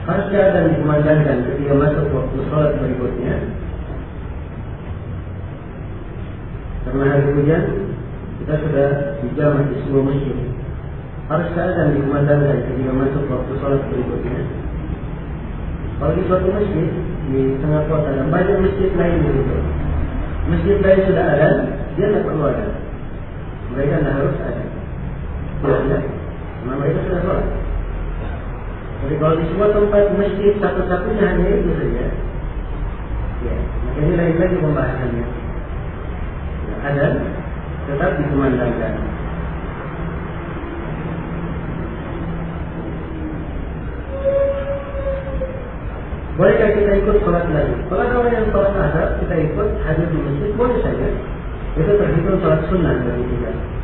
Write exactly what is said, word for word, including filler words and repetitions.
Harus keadaan dikumandangkan ketika masuk waktu sholat berikutnya. Karena hari hujan, kita sudah dijamah di sebuah masjid. Harus keadaan dikumandangkan ketika masuk waktu sholat berikutnya. Kalau di suatu masjid di tengah kota dan banyak masjid lain begitu, masjid lain sudah ada, dia tidak perlu ada. Mereka tidak harus ada. Tidak ada, karena mereka sudah sholat. Jadi kalau di sebuah tempat masjid satu-satunya hanya itu saja, ya, maka ini lain lagi pembahasannya. Ya, ada, tetap dikumandangkan. Bolehkah kita ikut sholat lagi? Kalau ada orang yang sholat asar, kita ikut hadir di masjid, boleh saja. Itu terhitung sholat sunnah bagi kita.